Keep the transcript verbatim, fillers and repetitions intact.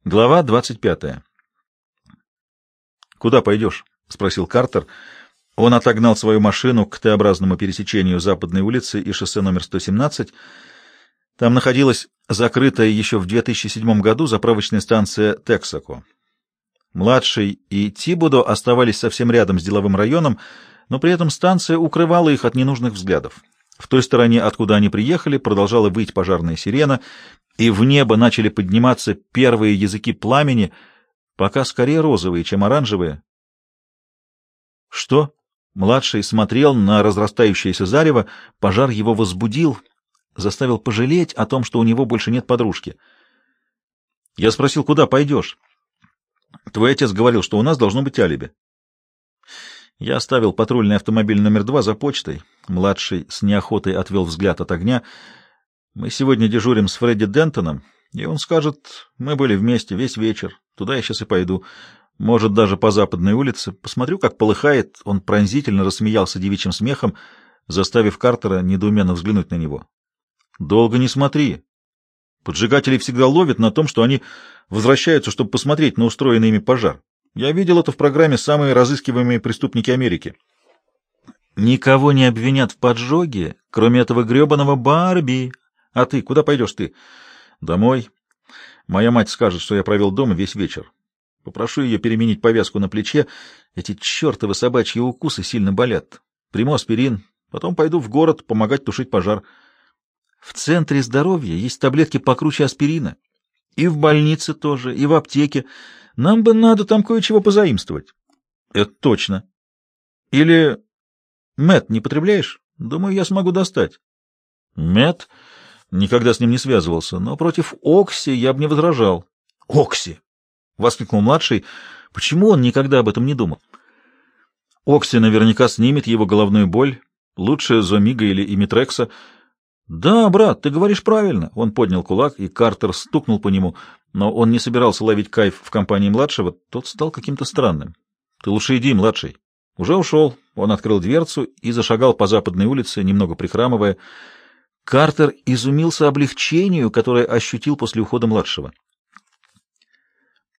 Глава двадцать пятая. «Куда пойдешь?» — спросил Картер. Он отогнал свою машину к Т-образному пересечению Западной улицы и шоссе номер сто семнадцать. Там находилась закрытая еще в две тысячи седьмом году заправочная станция Texaco. Младший и Тибудо оставались совсем рядом с деловым районом, но при этом станция укрывала их от ненужных взглядов. В той стороне, откуда они приехали, продолжала выть пожарная сирена, и в небо начали подниматься первые языки пламени, пока скорее розовые, чем оранжевые. «Что?» — младший смотрел на разрастающееся зарево, пожар его возбудил, заставил пожалеть о том, что у него больше нет подружки. Я спросил, куда пойдешь? Твой отец говорил, что у нас должно быть алиби. Я оставил патрульный автомобиль номер два за почтой. Младший с неохотой отвел взгляд от огня. Мы сегодня дежурим с Фредди Дентоном, и он скажет, мы были вместе весь вечер. Туда я сейчас и пойду. Может, даже по Западной улице. Посмотрю, как полыхает. Он пронзительно рассмеялся девичьим смехом, заставив Картера недоуменно взглянуть на него. Долго не смотри. Поджигатели всегда ловят на том, что они возвращаются, чтобы посмотреть на устроенный ими пожар. Я видел это в программе «Самые разыскиваемые преступники Америки». Никого не обвинят в поджоге, кроме этого гребаного Барби. А ты? Куда пойдешь ты? Домой. Моя мать скажет, что я провел дома весь вечер. Попрошу ее переменить повязку на плече. Эти чертовы собачьи укусы сильно болят. Приму аспирин. Потом пойду в город помогать тушить пожар. В центре здоровья есть таблетки покруче аспирина. И в больнице тоже, и в аптеке. Нам бы надо там кое-чего позаимствовать. Это точно. Или мед не потребляешь? Думаю, я смогу достать. Мед? Никогда с ним не связывался, но против Окси я бы не возражал. Окси! — воскликнул младший. Почему он никогда об этом не думал? Окси наверняка снимет его головную боль. Лучше Зомига или Имитрекса. Да, брат, ты говоришь правильно. Он поднял кулак, и Картер стукнул по нему, но он не собирался ловить кайф в компании младшего. Тот стал каким-то странным. Ты лучше иди, младший. Уже ушел. Он открыл дверцу и зашагал по Западной улице, немного прихрамывая. Картер изумился облегчению, которое ощутил после ухода младшего.